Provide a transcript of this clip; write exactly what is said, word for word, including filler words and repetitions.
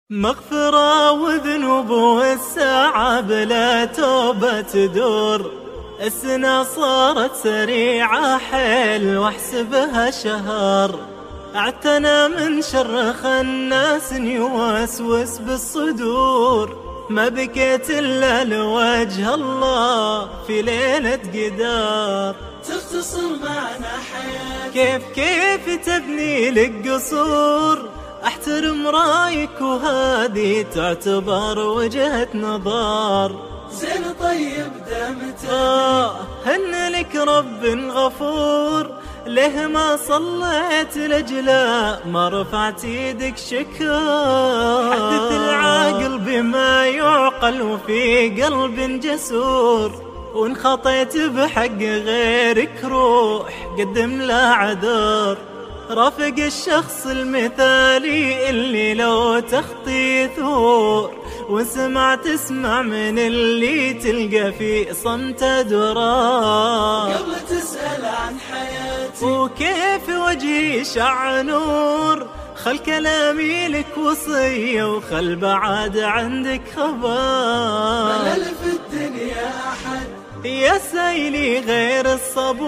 مغفرة وذنوب والساعة بلا توبة تدور. السنة صارت سريعة حيل واحسبها شهر. اعتنى من شر خناس يوسوس بالصدور. ما بكيت إلا لوجه الله في ليلة قدار. تختصر معنا حياتي كيف كيف تبني لك قصور. احترم رايك وهذه تعتبر وجهة نظر. زين طيب دامت آه هن لك رب غفور. ليه ما صليت لجلا ما رفعت يدك شكر. حدث العاقل بما يعقل وفي قلب جسور. وان خطيت بحق غيرك روح قدم له عذر. رافق الشخص المثالي اللي لو تخطي ثور. وسمع تسمع من اللي تلقى في صمت درار. قبل تسأل عن حياتي وكيف وجهي شع نور. خل كلامي لك وصية وخل بعد عندك خبر. ملل في الدنيا أحد يا سايلي غير الصبر.